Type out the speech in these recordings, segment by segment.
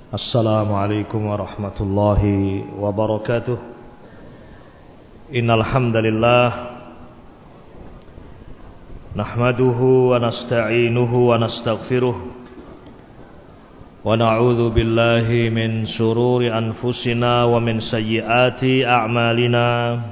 Assalamualaikum warahmatullahi wabarakatuh. Innal hamdalillah nahmaduhu wa nasta'inuhu wa nastaghfiruh wa na'udzu billahi min shururi anfusina wa min sayyiati a'malina.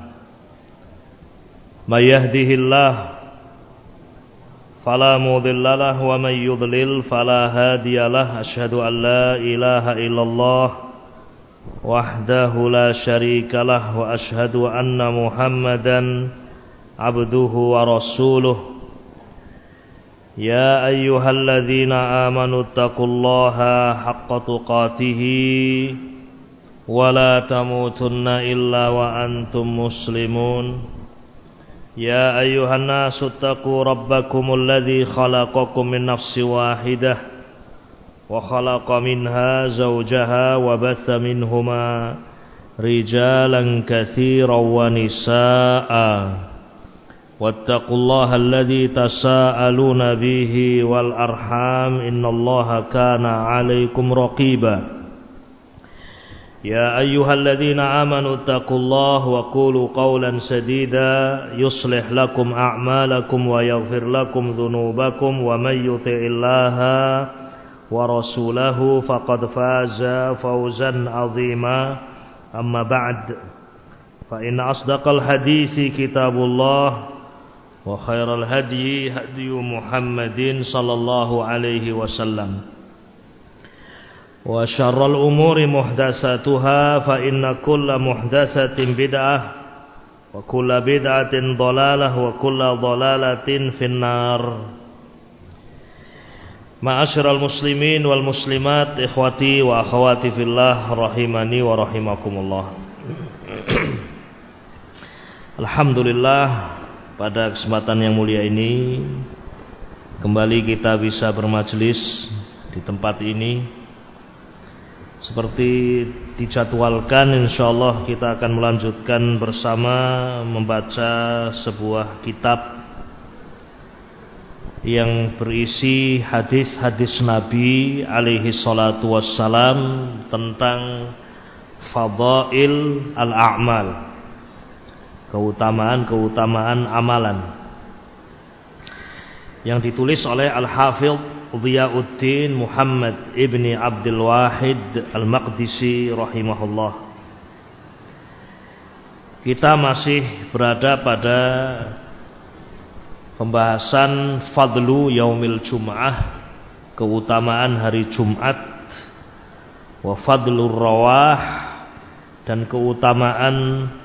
May yahdihillahu fala mudilla lahu wa may yudlil fala hadiya lahu. Asyhadu an la ilaha illallah wahdahu la syarika lahu wa asyhadu anna Muhammadan abduhu wa rasuluh. Ya ayyuhalladzina amanu taqullaha haqqa tuqatih wa la tamutunna illa wa antum muslimun. Ya ayyuhan nasu taqu rabbakumul ladzi khalaqakum min nafsin wahidah wa khalaqa minha zawjaha wa batha minhuma rijalan katsiran wa nisaa'a wattaqullaha alladzi tasaaluna bihi wal arham innallaha kana 'alaikum raqiba. Ya ayyuhalladzina amanu taqullaha wa qulu qawlan sadida yuslih lakum a'malakum wa yaghfir lakum dhunubakum wa may yuti'illaha wa rasulahu faqad faza fawzan 'azima. Amma ba'd, fa inna asdaqal hadithi kitabullah wa khairal hadyi hadyu Muhammadin sallallahu alaihi wasallam wa syarral umuri muhdatsatuha fa inna kulla muhdatsatin bid'ah wa kulla bid'atin dhalalah wa kulla dhalalatin finnar. Ma'asyiral muslimin wal muslimat, ikhwati wa akhwati fillah rahimani wa rahimakumullah. Alhamdulillah, pada kesempatan yang mulia ini kembali kita bisa bermajelis di tempat ini. Seperti dijadwalkan, insyaallah kita akan melanjutkan bersama membaca sebuah kitab yang berisi hadis-hadis Nabi alaihi salatu wassalam tentang fadail al-a'mal, keutamaan-keutamaan amalan, yang ditulis oleh Al-Hafidh Dhiyauddin Muhammad ibni Abdul Wahid Al-Maqdisi rahimahullah. Kita masih berada pada pembahasan fadlu yaumil jum'ah, keutamaan hari Jumat, wa fadlur rawah, dan keutamaan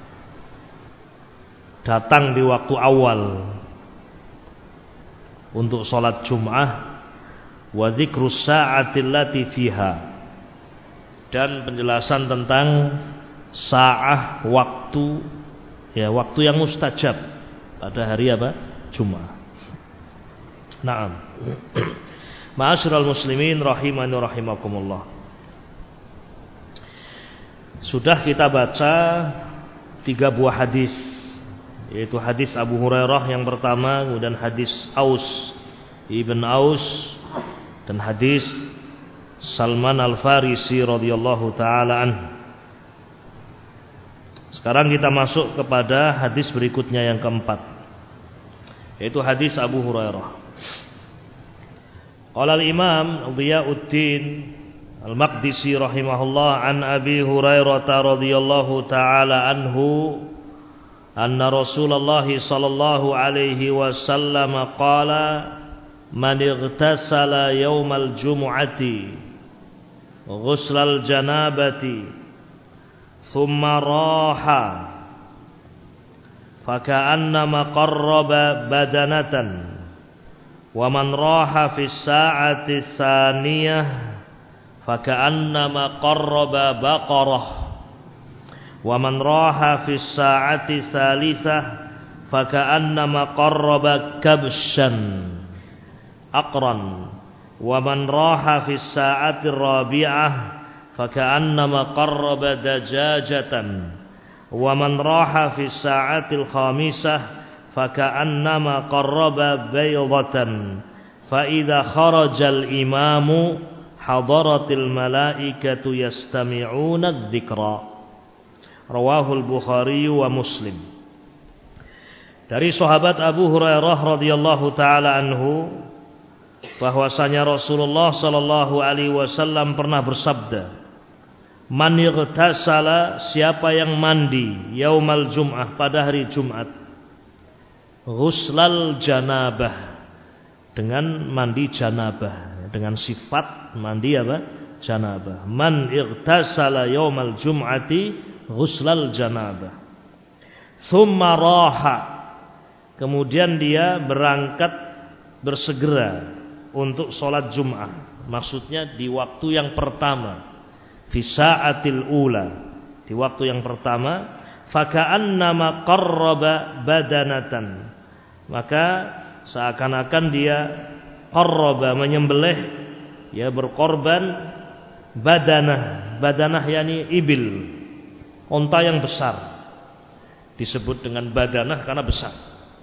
datang di waktu awal untuk sholat Jum'ah, wa dzikrus sa'atil lati fiha, dan penjelasan tentang sa'ah, waktu, ya, waktu yang mustajab pada hari apa? Jumat. Naam. Ma'asyiral muslimin rahimani rahimakumullah. Sudah kita baca 3 buah hadis, yaitu hadis Abu Hurairah yang pertama, kemudian hadis Aus ibn Aus, dan hadis Salman Al-Farisi radhiyallahu taala anhu. Sekarang kita masuk kepada hadis berikutnya yang keempat, yaitu hadis Abu Hurairah. Qala al-Imam Dhiyauddin Al-Maqdisi rahimahullah an Abi Hurairah radhiyallahu taala anhu anna Rasulullah sallallahu alaihi wasallam qala man ightasala yawmal jumu'ati ghuslal janabati thumma raha faka'annama qarraba badanatan wa man raha fi sa'ati tsaniyah faka'annama qarraba baqarah wa man raha fi sa'ati tsalisah faka'annama qarraba kabshan aqran wa man raha fi sa'ati rabi'ah faka'annama qarraba dajajatan wa man raha fi sa'ati al-khamisah faka'annama qarraba baydatan fa idza kharaja al-imamu hadaratil malaikatu yastami'una dzikra. Rawahul Bukhari wa Muslim. Dari sahabat Abu Hurairah radhiyallahu taala anhu bahwasanya Rasulullah sallallahu alaihi wasallam pernah bersabda, "Man ightasala, siapa yang mandi yaumal jum'ah pada hari Jumat, ghuslal janabah, dengan mandi janabah, dengan sifat mandi apa? Janabah. Man ightasala yaumal jum'ati ghuslal janabah. Tsumma raha, kemudian dia berangkat bersegera untuk sholat Jum'ah. Maksudnya di waktu yang pertama, fi sa'atil ula, di waktu yang pertama, faka'annama qarraba badanatan, maka seakan-akan dia qarraba, menyembelih, ya, berkorban badanah yakni ibil, unta yang besar. Disebut dengan badanah karena besar.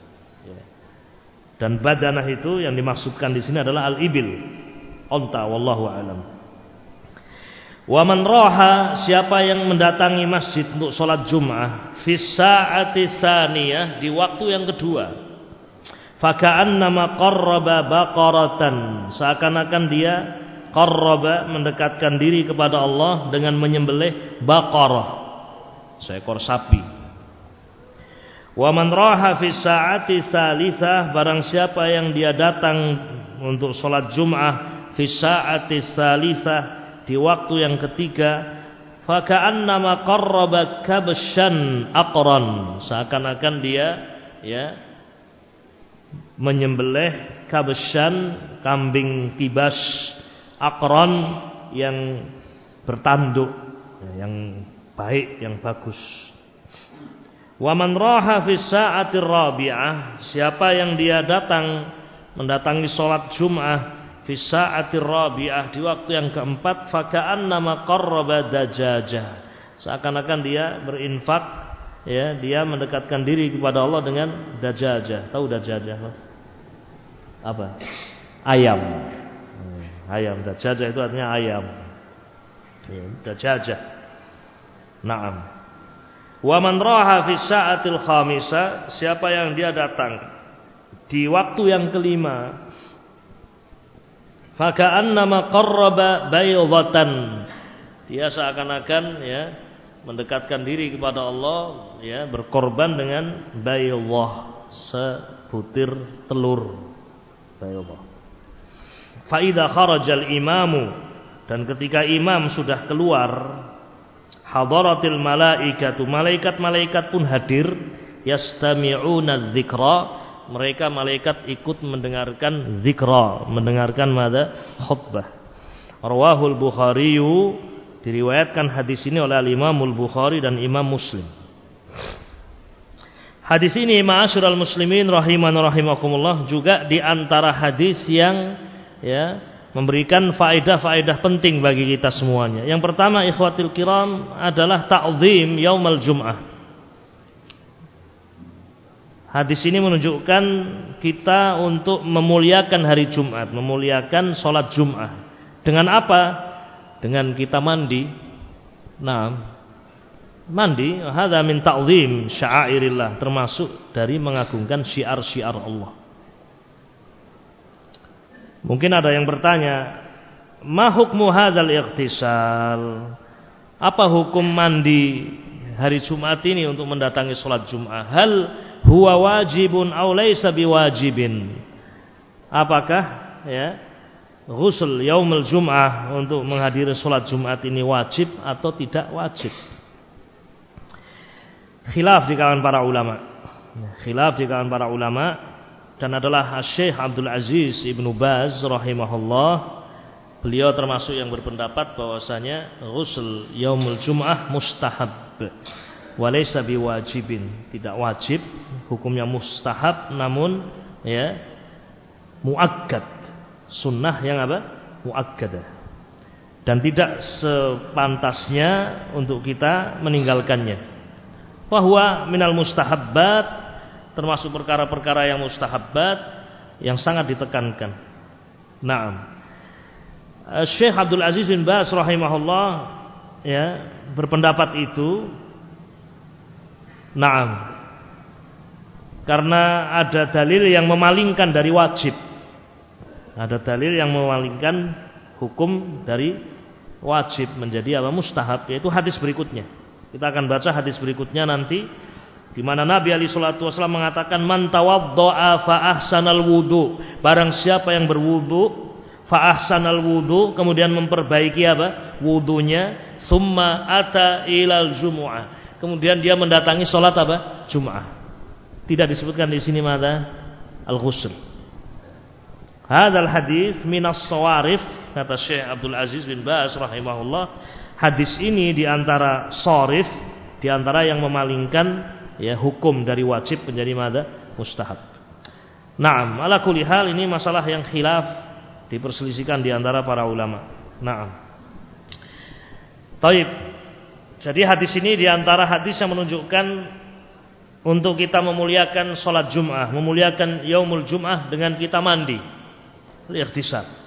Dan badanah itu yang dimaksudkan di sini adalah al-ibil, unta, wallahu a'lam. Wa man raha, siapa yang mendatangi masjid untuk sholat Jum'ah, fi sa'ati tsaniyah, di waktu yang kedua, faka'annama qarraba baqaratan, seakan-akan dia qarraba, mendekatkan diri kepada Allah dengan menyembelih baqarah, seekor sapi. Wa man raha fi sa'ati tsalitsah, barang siapa yang dia datang untuk sholat Jum'ah fi sa'ati tsalitsah, di waktu yang ketiga, faka'annama qarraba kabshan aqran, seakan-akan dia, ya, menyembelih kabshan, kambing kibas, aqran, yang bertanduk, yang baik, yang bagus. Wa man raha fi sa'atir rabi'ah, siapa yang dia mendatangi salat Jum'ah fi sa'atir rabi'ah, di waktu yang keempat, faka'annama qarraba dajajah, seakan-akan dia berinfak, ya, dia mendekatkan diri kepada Allah dengan dajajah. Tahu dajajah, Mas? Apa? Ayam. Ayam, dajajah itu artinya ayam. Ya, dajajah. Naam. Wa man raha fi sa'atil khamisah, siapa yang dia datang di waktu yang kelima, faka'annama qarraba baydatan, dia seakan-akan, ya, mendekatkan diri kepada Allah, ya, berkorban dengan baydah, sebutir telur, baydah. Fa idza kharajal imamu, dan ketika imam sudah keluar, hadaratil malaikatu, malaikat-malaikat pun hadir, yastami'una dzikra, mereka malaikat ikut mendengarkan zikra, mendengarkan khutbah. Rawahul Bukhari, diriwayatkan hadis ini oleh Imamul Bukhari dan Imam Muslim. Hadis ini, ma'asyiral muslimin rahiman rahimakumullah, juga di antara hadis yang, ya, memberikan faedah-faedah penting bagi kita semuanya. Yang pertama, ikhwatil kiram, adalah ta'zim yaumal jum'ah. Hadis ini menunjukkan kita untuk memuliakan hari Jumat, memuliakan sholat Jum'ah. Dengan apa? Dengan kita mandi. Nah, mandi, hadza min ta'zim sya'airillah, termasuk dari mengagungkan syiar-syiar Allah. Mungkin ada yang bertanya, ma hukmu hadzal ightisal? Apa hukum mandi hari Jumat ini untuk mendatangi salat Jumat? Hal huwa wajibun aw laisa biwajibin? Apakah, ya, ghusl yaumul Jum'ah untuk menghadiri salat Jumat ini wajib atau tidak wajib? Khilaf di kalangan para ulama. Khilaf di kalangan para ulama. Dan adalah Syekh Abdul Aziz Ibnu Baz rahimahullah, beliau termasuk yang berpendapat bahwasanya ghusl yaumul Jum'ah mustahab wa laysa biwajibin, tidak wajib, hukumnya mustahab, namun, ya, muakkad, sunnah yang apa? Muakkadah, dan tidak sepantasnya untuk kita meninggalkannya. Wa huwa minal mustahabbat, termasuk perkara-perkara yang mustahabbat yang sangat ditekankan. Naam. Syekh Abdul Aziz bin Baz rahimahullah ya berpendapat itu. Naam. Karena ada dalil yang memalingkan dari wajib. Ada dalil yang memalingkan hukum dari wajib menjadi apa? Mustahab, yaitu hadis berikutnya. Kita akan baca hadis berikutnya nanti, di mana Nabi alaihi salatu wasallam mengatakan man tawaddo'a fa ahsanal wudu. Barang siapa yang berwudu fa ahsanal wudu, kemudian memperbaiki apa? Wudunya, summa ata ilal jumu'ah. Kemudian dia mendatangi salat apa? Jumat. Tidak disebutkan di sini mana al-ghusl. Hadzal hadis minas sawarif, kata Syekh Abdul Aziz bin Baz rahimahullah. Hadis ini di antara sharif, di antara yang memalingkan ya hukum dari wajib menjadi mana mustahab. Naam, ala kulli hal ini masalah yang khilaf, diperselisihkan di antara para ulama. Naam. Taib. Jadi hadis ini di antara hadis yang menunjukkan untuk kita memuliakan sholat Jum'ah, memuliakan yaumul Jum'ah dengan kita mandi, ikhtisar.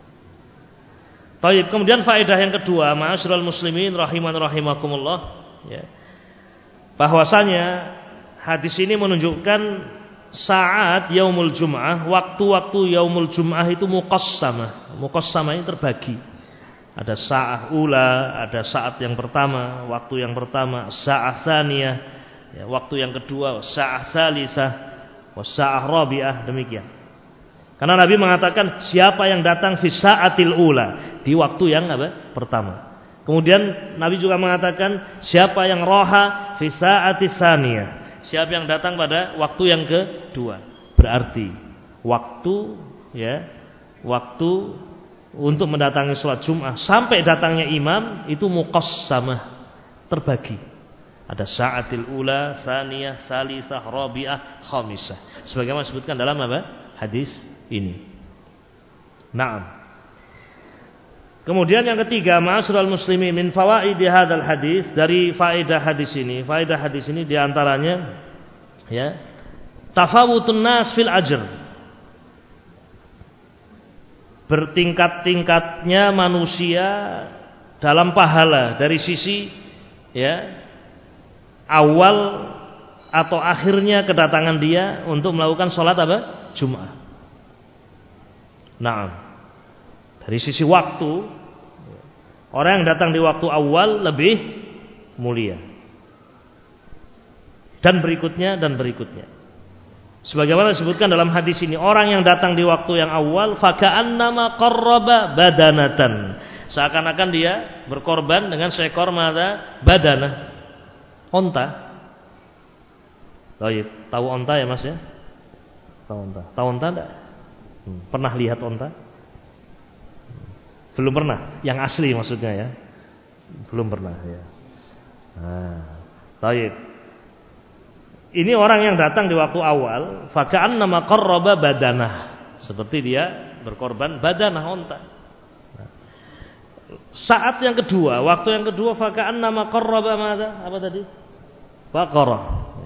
Taib. Kemudian faedah yang kedua, ma'asyiral muslimin rahiman rahimakumullah, ya. Bahwasanya hadis ini menunjukkan saat yaumul Jum'ah, waktu-waktu yaumul Jum'ah itu muqassamah. Muqassamah ini terbagi. Ada sa'ah ula, ada saat yang pertama, waktu yang pertama, sa'ah tsaniyah, ya, waktu yang kedua, sa'ah tsalisah, sa'ah rabi'ah, demikian. Karena Nabi mengatakan siapa yang datang fi sa'atil ula, di waktu yang apa? Pertama. Kemudian Nabi juga mengatakan siapa yang roha fi sa'atis tsaniyah, siapa yang datang pada waktu yang kedua. Berarti waktu ya, waktu untuk mendatangi sholat Jum'ah sampai datangnya imam itu muqassamah, terbagi. Ada sa'atil ula, tsaniyah, salisah, rabi'ah, khamisah. Sebagaimana disebutkan dalam apa? Hadis ini. Naam. Kemudian yang ketiga, ma'asyiral muslimin, min fawaidi hadzal hadis, dari faedah hadis ini. Faedah hadis ini di antaranya ya, tafawutun nas fil ajr. Bertingkat-tingkatnya manusia dalam pahala dari sisi ya awal atau akhirnya kedatangan dia untuk melakukan sholat apa? Jum'ah. Nah, dari sisi waktu, orang yang datang di waktu awal lebih mulia. Dan berikutnya dan berikutnya. Sebagaimana disebutkan dalam hadis ini, orang yang datang di waktu yang awal faka'annama qarraba badanatan. Seakan-akan dia berkorban dengan seekor mata badanah, onta. Tahu onta ya Mas ya? Tahu onta. Tahu onta enggak? Pernah lihat onta? Belum pernah. Yang asli maksudnya ya. Belum pernah ya. Taib. Ini orang yang datang di waktu awal, faka'annama qarraba badanah. Seperti dia berkorban badanah onta. Saat yang kedua, waktu yang kedua, faka'annama qarraba mada? Apa tadi? Baqarah.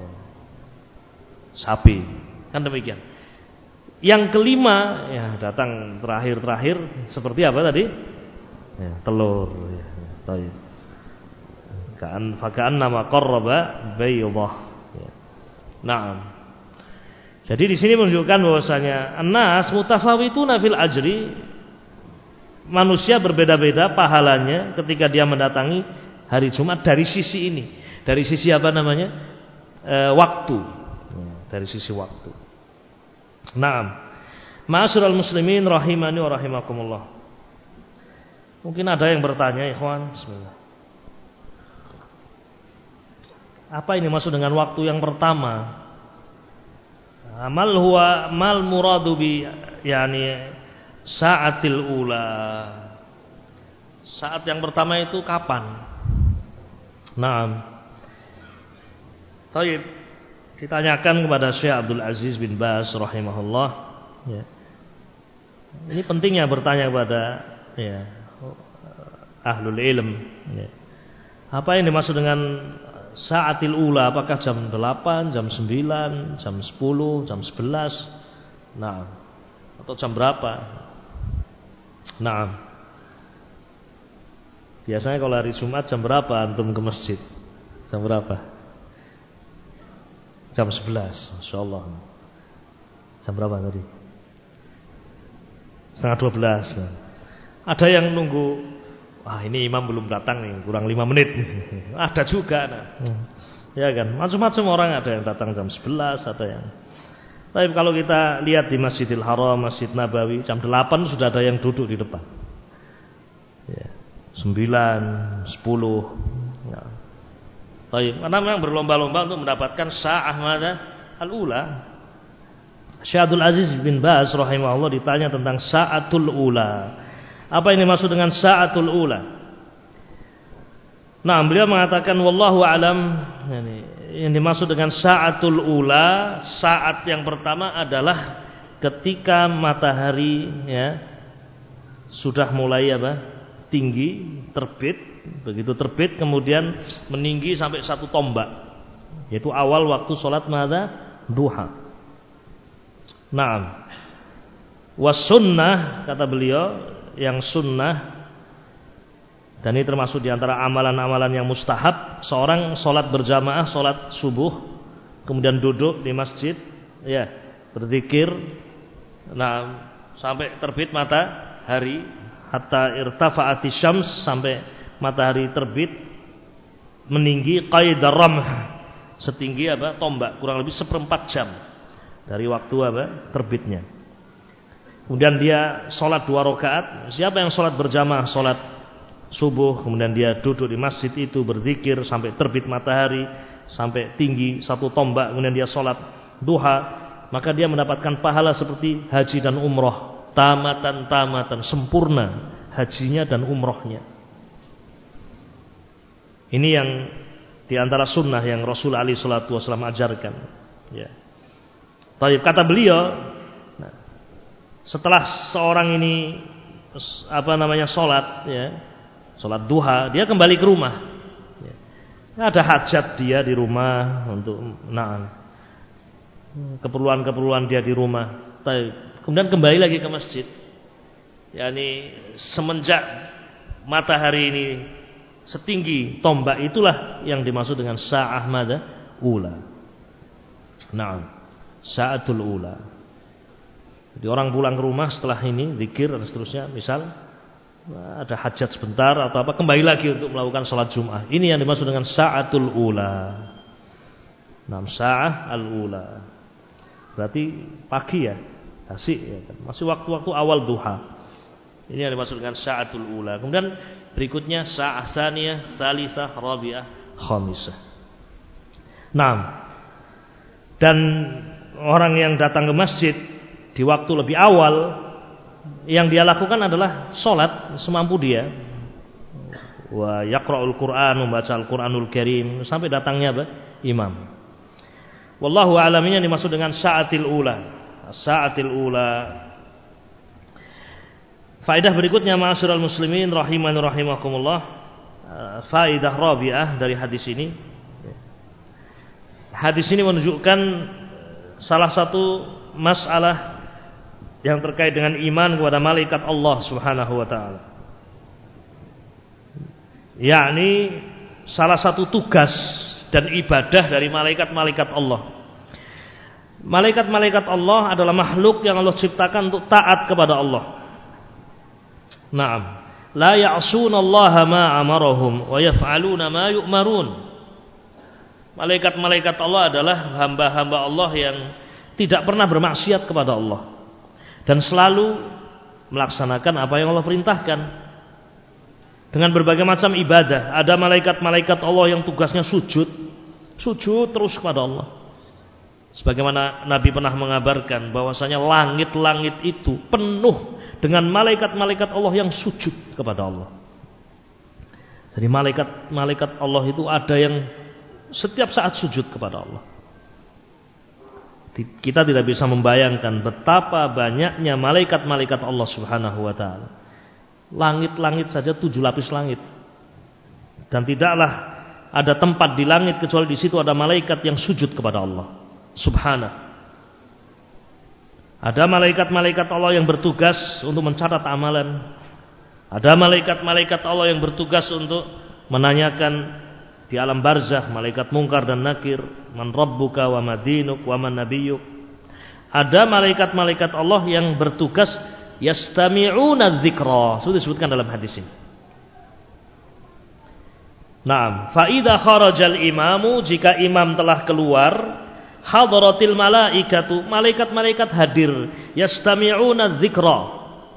Sapi. Kan demikian. Yang kelima, ya datang terakhir seperti apa tadi? Ya, telur. Ya, taib. Faka'annama qarraba baydah. Ya. Naam. Jadi di sini menunjukkan bahwasanya an-nas mutafawituna fil ajri. Manusia berbeda-beda pahalanya ketika dia mendatangi hari Jumat dari sisi ini. Dari sisi apa namanya? Waktu. Dari sisi waktu. Naam. Ma'asyiral muslimin rahimani wa rahimakumullah. Mungkin ada yang bertanya, ikhwan. Bismillah. Apa ini maksud dengan waktu yang pertama? Amal huwa mal muradu bi yani sa'atil ula. Saat yang pertama itu kapan? Naam. Baik. Ditanyakan kepada Syekh Abdul Aziz bin Baz rahimahullah, ya. Ini pentingnya bertanya kepada ya, ahlul ilm, ya. Apa yang dimaksud dengan sa'atil ula? Apakah jam 8, jam 9, jam 10, jam 11? Nah, atau jam berapa? Nah, Biasanya kalau hari Jumat jam berapa antum ke masjid? Jam berapa? Jam 11. Masyaallah. Jam berapa tadi? Setengah 12. Ada yang nunggu, wah ini imam belum datang nih, kurang 5 menit. Ada juga. Nah. Ya kan, macam-macam orang, ada yang datang jam 11, ada yang. Tapi kalau kita lihat di Masjidil Haram, Masjid Nabawi, jam 8 sudah ada yang duduk di depan. Ya. 9, 10. Ya. Karena memang berlomba-lomba untuk mendapatkan sa'ah mada al-ula. Syekh Abdul Aziz bin Baz rahimahullah ditanya tentang sa'atul ula. Apa yang dimaksud dengan sa'atul ula? Nah, beliau mengatakan wallahu alam, yang dimaksud dengan sa'atul ula, saat yang pertama adalah ketika matahari sudah mulai tinggi, terbit. Begitu terbit kemudian meninggi sampai 1 tombak, yaitu awal waktu sholat duha. Naam. Was sunnah, kata beliau, yang sunnah, dan ini termasuk diantara amalan-amalan yang mustahab, seorang sholat berjamaah, sholat subuh, kemudian duduk di masjid, ya, berzikir, nah, sampai terbit matahari, hatta irtafa'ati syams, sampai matahari terbit, meninggi qaidar ramh, setinggi tombak, kurang lebih 1/4 jam dari waktu terbitnya. Kemudian dia sholat 2 rakaat. Siapa yang sholat berjamaah, sholat subuh, kemudian dia duduk di masjid itu berzikir sampai terbit matahari, sampai tinggi 1 tombak, kemudian dia sholat duha, maka dia mendapatkan pahala seperti haji dan umroh, tamatan, sempurna hajinya dan umrohnya. Ini yang diantara sunnah yang Rasul alaihi salatu wasallam ajarkan. Ya. Kata beliau, setelah seorang ini sholat, sholat duha, dia kembali ke rumah. Ya. Ada hajat dia di rumah untuk keperluan dia di rumah. Kemudian kembali lagi ke masjid. Yani semenjak matahari ini setinggi tombak, itulah yang dimaksud dengan sa'ah ula. Naam, sa'atul ula. Jadi orang pulang ke rumah setelah ini zikir dan seterusnya, misal ada hajat sebentar atau apa, kembali lagi untuk melakukan sholat Jumat. Ini yang dimaksud dengan sa'atul ula. Naam, sa'ah al-ula. Berarti pagi ya, asik ya kan? Masih waktu-waktu awal duha. Ini yang dimaksud dengan sa'atul ula. Kemudian berikutnya sa'ah tsaniyah, tsalisah, rabi'ah, khamisah. Naam. Dan orang yang datang ke masjid di waktu lebih awal, yang dia lakukan adalah sholat semampu dia. Wa yaqra'ul Qur'an, membaca Al-Qur'anul Karim sampai datangnya imam. Wallahu a'lam, yang dimaksud dengan sa'atil ula. Sa'atil ula. Faedah berikutnya, ma'asyiral muslimin rahimani rahimakumullah, faedah rabi'ah dari hadis ini. Hadis ini menunjukkan salah satu masalah yang terkait dengan iman kepada malaikat Allah Subhanahu wa taala. Yakni salah satu tugas dan ibadah dari malaikat-malaikat Allah. Malaikat-malaikat Allah adalah makhluk yang Allah ciptakan untuk taat kepada Allah. Naam, la ya'sunallaha ma amarahum wa yaf'aluna ma yu'marun. Malaikat-malaikat Allah adalah hamba-hamba Allah yang tidak pernah bermaksiat kepada Allah dan selalu melaksanakan apa yang Allah perintahkan dengan berbagai macam ibadah. Ada malaikat-malaikat Allah yang tugasnya sujud terus kepada Allah. Sebagaimana Nabi pernah mengabarkan bahwasanya langit-langit itu penuh dengan malaikat-malaikat Allah yang sujud kepada Allah. Jadi malaikat-malaikat Allah itu ada yang setiap saat sujud kepada Allah. Kita tidak bisa membayangkan betapa banyaknya malaikat-malaikat Allah Subhanahu wa taala. Langit-langit saja 7 lapis langit. Dan tidaklah ada tempat di langit kecuali di situ ada malaikat yang sujud kepada Allah Subhanahu. Ada malaikat-malaikat Allah yang bertugas untuk mencatat amalan. Ada malaikat-malaikat Allah yang bertugas untuk menanyakan di alam barzakh, malaikat mungkar dan nakir, man rabbuka wa madinuk wa man nabiyyuk. Ada malaikat-malaikat Allah yang bertugas yastami'una dzikra, sudah disebutkan dalam hadis ini. Naam, fa idza kharajal imamu, jika imam telah keluar, hadratil malaikatu, malaikat-malaikat hadir, yastami'una dzikra,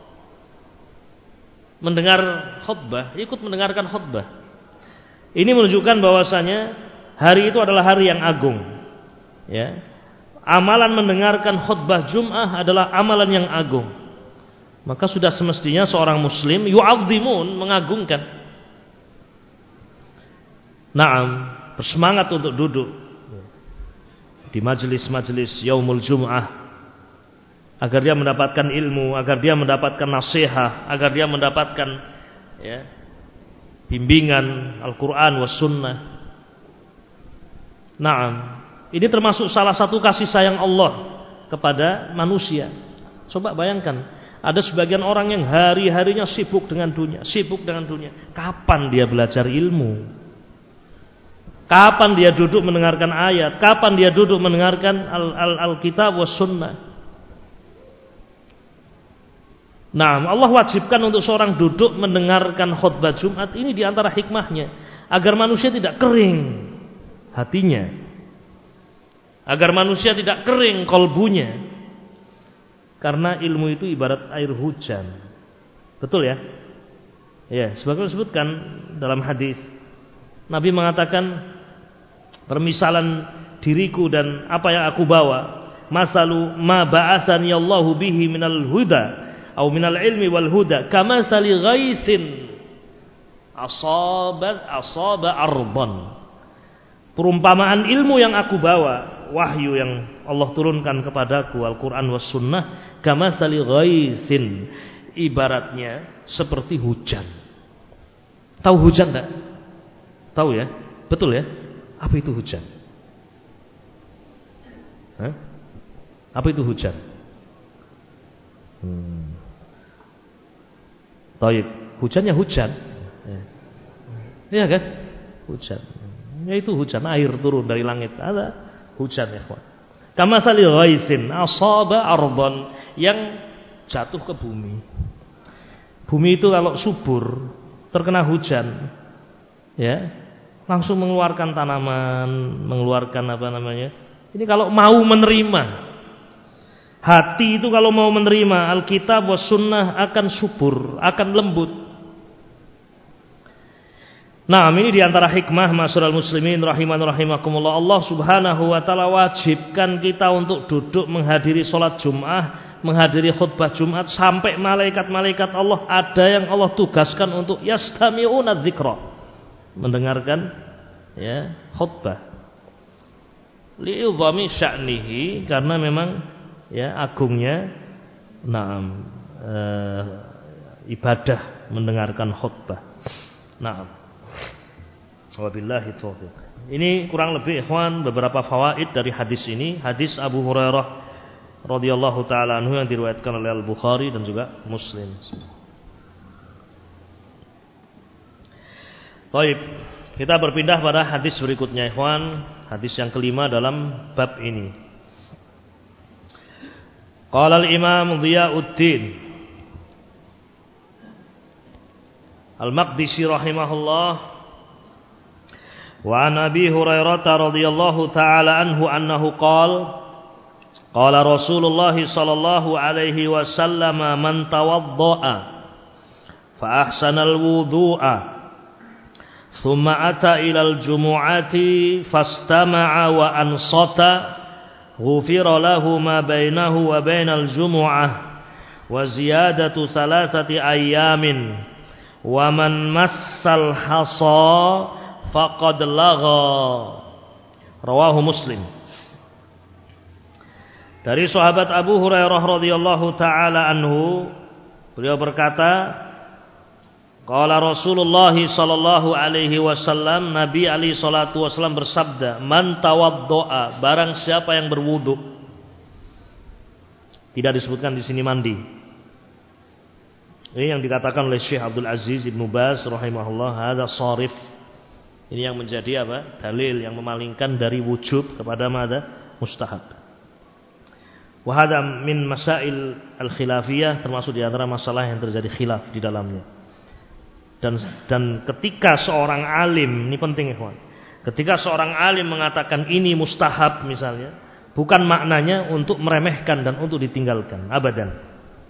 mendengar khutbah, ikut mendengarkan khutbah. Ini menunjukkan bahwasanya hari itu adalah hari yang agung. Ya. Amalan mendengarkan khutbah Jum'ah adalah amalan yang agung. Maka sudah semestinya seorang muslim yu'azzimun, mengagungkan. Naam, bersemangat untuk duduk di majelis-majelis Yaumul Jum'ah, agar dia mendapatkan ilmu, agar dia mendapatkan nasihat, agar dia mendapatkan bimbingan Al-Quran was sunnah. Naam, ini termasuk salah satu kasih sayang Allah kepada manusia. Coba bayangkan, ada sebagian orang yang hari-harinya sibuk dengan dunia, Kapan dia belajar ilmu? Kapan dia duduk mendengarkan ayat? Kapan dia duduk mendengarkan Al-Kitab was sunnah? Nah, Allah wajibkan untuk seorang duduk mendengarkan khutbah Jumat ini, di antara hikmahnya agar manusia tidak kering hatinya, agar manusia tidak kering kolbunya, karena ilmu itu ibarat air hujan. Betul ya? Ya, sebagaimana disebutkan dalam hadis, Nabi mengatakan permisalan diriku dan apa yang aku bawa, masalu ma ba'asani Allahu bihi minal huda atau minal ilmi wal huda kama sali ghaisin asaba arban. Perumpamaan ilmu yang aku bawa, wahyu yang Allah turunkan kepadaku, Al-Quran was sunnah, kama sali ghaisin, ibaratnya seperti hujan. Tahu hujan tak? Tahu ya? Betul ya? Apa itu hujan? Hah? Apa itu hujan? Taib, hujannya hujan. Iya kan? Hujan. Ya itu hujan, air turun dari langit. Ada hujan ya, kawan. Kama sali ghaisin asaba ardan, yang jatuh ke bumi. Bumi itu kalau subur, terkena hujan, ya, langsung mengeluarkan tanaman, mengeluarkan apa namanya? Ini kalau mau menerima. Hati itu kalau mau menerima Alkitab was sunnah akan subur, akan lembut. Nah, ini diantara hikmah masyarul muslimin rahiman rahimakumullah, Allah subhanahu wa ta'ala wajibkan kita untuk duduk menghadiri sholat Jum'ah, menghadiri khutbah Jumat, sampai malaikat-malaikat Allah ada yang Allah tugaskan untuk yastami'una dzikra, mendengarkan ya khutbah. Li'idhami sya'nihi, karena memang ya agungnya ibadah mendengarkan khutbah. Naam. Wabillahi taufiq. Ini kurang lebih ikhwan beberapa fawaid dari hadis ini, hadis Abu Hurairah radhiyallahu taala anhu yang diriwayatkan oleh Al-Bukhari dan juga Muslim. Baik, kita berpindah pada hadis berikutnya ikhwan, hadis yang kelima dalam bab ini. Qala al-Imam Dhiyauddin Al-Maqdisi rahimahullah, wa an Abi Hurairah radhiyallahu ta'ala anhu annahu qala Rasulullah sallallahu alaihi wasallam, man tawadda'a fa ahsana al-wudu'a thumma ata ila al-jumu'ati fastama'a wa ansata ghufira lahu ma bainahu wa bainal jumu'ah wa ziyadatu salasati ayyamin wa man massal hasa faqad lagha. Rawahu Muslim. Dari sahabat Abu Hurairah radhiyallahu taala anhu, beliau berkata, qala Rasulullah sallallahu alaihi wasallam, Nabi alaihi salatu wasallam bersabda, man tawaddoa, barang siapa yang berwudu. Tidak disebutkan di sini mandi. Ini yang dikatakan oleh Syekh Abdul Aziz Ibnu Baz rahimahullah, hadza sharif. Ini yang menjadi apa? Dalil yang memalingkan dari wujub kepada mustahab. Wa hadza min masail al-khilafiyah, termasuk di antara masalah yang terjadi khilaf di dalamnya. Dan ketika seorang alim, ini penting ikhwan. Ketika seorang alim mengatakan ini mustahab misalnya, bukan maknanya untuk meremehkan dan untuk ditinggalkan, abadan.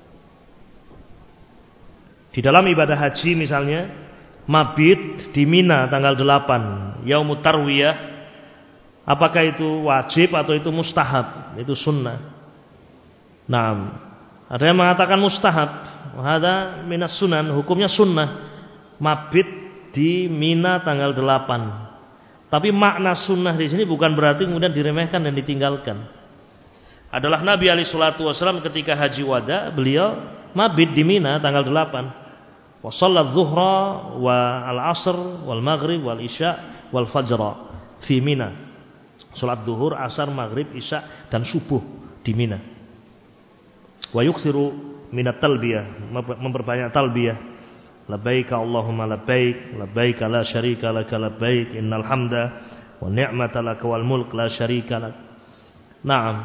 Di dalam ibadah haji misalnya, mabit di Mina tanggal 8, yaumut tarwiyah, apakah itu wajib atau itu mustahab? Itu sunnah. Nah, ada yang mengatakan mustahab, ada minas sunan, hukumnya sunnah. Mabit di Mina tanggal 8. Tapi makna sunnah di sini bukan berarti kemudian diremehkan dan ditinggalkan. Adalah Nabi alaihi salatu wasallam ketika haji wada, beliau mabit di Mina tanggal 8. Wa shallat zuhra wa al-asr wal maghrib wal isya wal fajr fi Mina. Salat zuhur, asar, maghrib, isya dan subuh di Mina. Wa yuksiru minat talbiyah, memperbanyak talbiyah. Labbaik Allahumma labbaik, labbaik la syarika lak labbaik, innal hamda wa ni'mata lak wal mulk la syarika lak. Naam.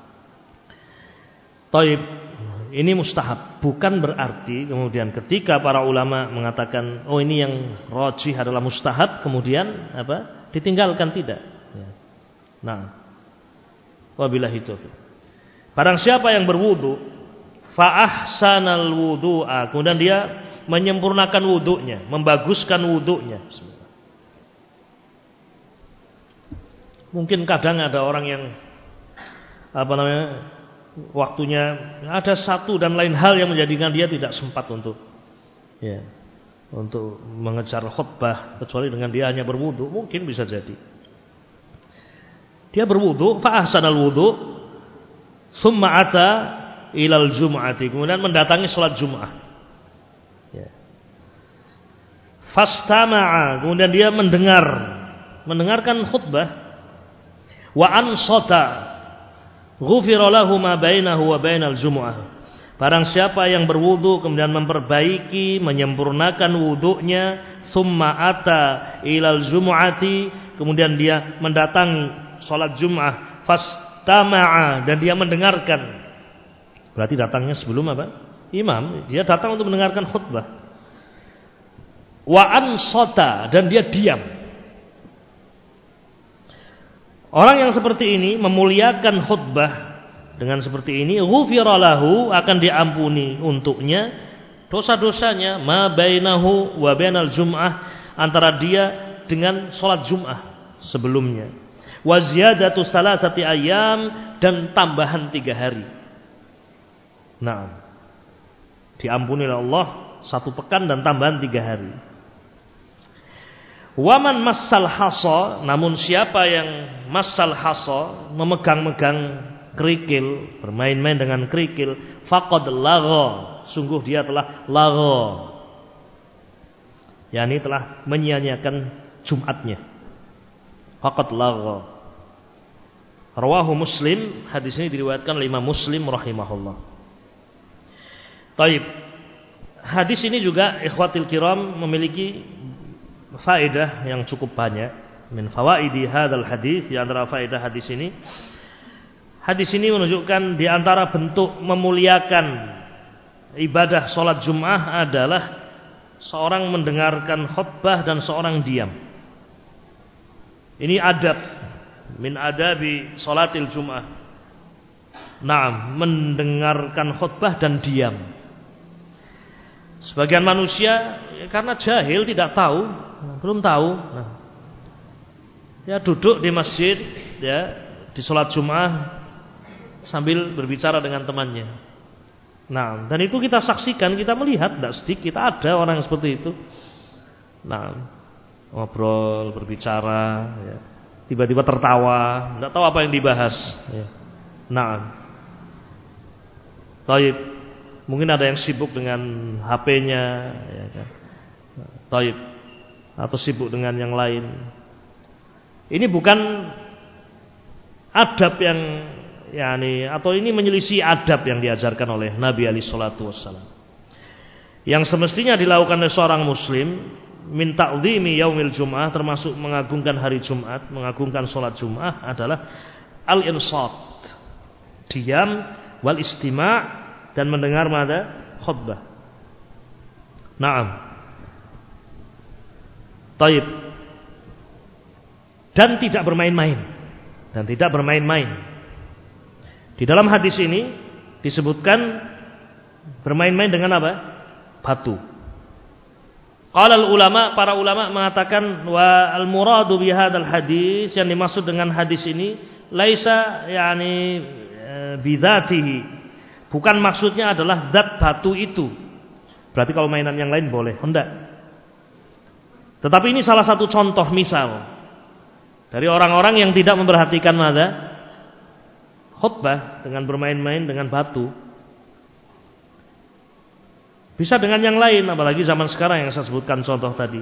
Taib, ini mustahab, bukan berarti kemudian ketika para ulama mengatakan oh ini yang rajih adalah mustahab kemudian apa? Ditinggalkan, tidak. Nah. Wabillahi taufiq. Barang siapa yang berwudu fa ahsanal wudu'a, kemudian dia menyempurnakan wudunya, membaguskan wudunya. Mungkin kadang ada orang yang waktunya ada satu dan lain hal yang menjadikan dia tidak sempat untuk mengejar khutbah kecuali dengan dia hanya berwudu, mungkin bisa jadi. Dia berwudu, fa ahsanal wudu, summa ata ilal jum'ati, kemudian mendatangi salat Jumat. Fastama'a, kemudian dia mendengarkan khutbah. Wa ansata, ghufira lahu ma bainahu wa bainal jumu'ah. Barang siapa yang berwudu kemudian memperbaiki, menyempurnakan wudunya, summa ata ilal jumu'ati, kemudian dia mendatangi salat Jumat, fastama'a, dan dia mendengarkan. Berarti datangnya sebelum apa? Imam, dia datang untuk mendengarkan khutbah. Wa ansata, dan dia diam. Orang yang seperti ini memuliakan khutbah dengan seperti ini, ghufira lahu, akan diampuni untuknya dosa-dosanya, ma bainahu wa bainal jum'ah, antara dia dengan salat Jumat sebelumnya. Wa ziyadatu salasati ayyam, dan tambahan 3 hari. Nah, diampuni oleh Allah 1 pekan dan tambahan 3 hari. Waman massal hasa, namun siapa yang massal hasa, memegang-megang kerikil, bermain-main dengan kerikil, faqad lagha, sungguh dia telah lagha, yakni telah menyia-nyiakan Jumatnya. Faqad lagha. Rawahu Muslim, hadis ini diriwayatkan oleh Imam Muslim rahimahullah. Taib. Hadis ini juga ikhwatil kiram memiliki faedah yang cukup banyak. Min fawaidi hadzal hadis, di antara faedah hadis ini menunjukkan di antara bentuk memuliakan ibadah salat Jumat adalah seorang mendengarkan khutbah dan seorang diam. Ini adab min adabi salatil Jumat. Nah, mendengarkan khutbah dan diam. Sebagian manusia karena jahil, tidak tahu, belum tahu, ya duduk di masjid, ya di sholat Jumat sambil berbicara dengan temannya. Nah, dan itu kita saksikan, kita melihat, tidak sedikit ada orang seperti itu. Nah, ngobrol, berbicara, ya, tiba-tiba tertawa, tidak tahu apa yang dibahas. Ya. Nah, baik. Mungkin ada yang sibuk dengan HP-nya, ya kan? Taib, atau sibuk dengan yang lain. Ini bukan adab yang, atau ini menyelisih adab yang diajarkan oleh Nabi alaihi salatu wassalam. Yang semestinya dilakukan oleh seorang muslim min ta'zimi yaumil jum'ah, termasuk mengagungkan hari Jumat, mengagungkan salat Jumat adalah al-insat, diam, wal istima' dan mendengar khutbah. Naam. Taib. Dan tidak bermain-main. Di dalam hadis ini disebutkan bermain-main dengan apa? Batu. Qala ulama, para ulama mengatakan wa al-muradu bi hadzal hadis, yang dimaksud dengan hadis ini laisa yani bidzatihi. Bukan maksudnya adalah zat batu itu. Berarti kalau mainan yang lain boleh, enggak. Tetapi ini salah satu contoh misal dari orang-orang yang tidak memperhatikan khutbah dengan bermain-main dengan batu. Bisa dengan yang lain, apalagi zaman sekarang yang saya sebutkan contoh tadi,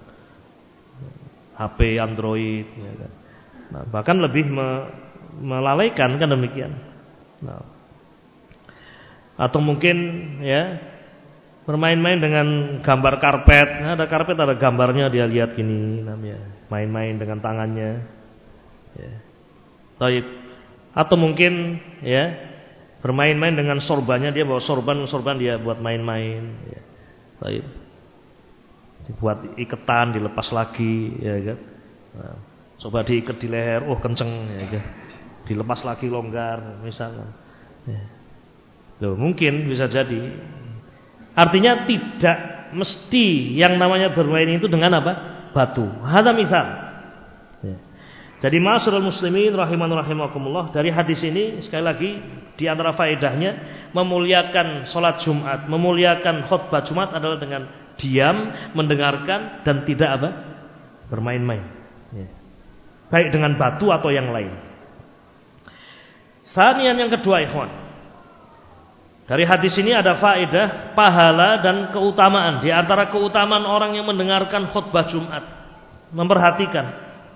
HP Android, ya kan? Nah, bahkan lebih melalaikan kan demikian. Nah, atau mungkin ya bermain-main dengan gambar karpet. Nah, ada karpet ada gambarnya, dia lihat gini, namanya main-main dengan tangannya. Ya. Taib. Atau mungkin ya bermain-main dengan sorbannya, dia bawa sorban dia buat main-main. Ya. Taib. Dibuat iketan, dilepas lagi, ya kan. Nah, coba diikat di leher, kenceng, ya kan. Dilepas lagi longgar, misalnya. Ya. Loh, mungkin bisa jadi. Artinya tidak mesti yang namanya bermain itu dengan apa? Batu. Hadza misal. Ya. Jadi ma'asyiral muslimin rahimakumullah, dari hadis ini sekali lagi di antara faedahnya memuliakan salat Jumat, memuliakan khutbah Jumat adalah dengan diam, mendengarkan dan tidak apa? Bermain-main. Ya. Baik dengan batu atau yang lain. Sanian yang kedua, ikhwan. Dari hadis ini ada faedah pahala dan keutamaan. Di antara keutamaan orang yang mendengarkan khutbah Jumat, memperhatikan,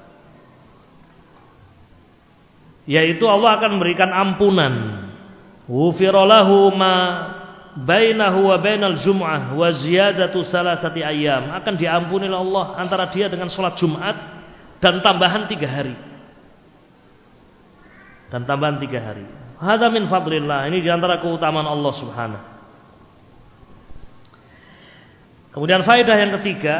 yaitu Allah akan memberikan ampunan. Ghufira lahu ma bainahu wa bainal jum'ah wa ziyadatu salasati ayyam. Akan diampuni oleh Allah antara dia dengan salat Jumat dan tambahan 3 hari. Hadza min fadlillah. Ini di antara keutamaan Allah Subhanahu. Kemudian faedah yang ketiga,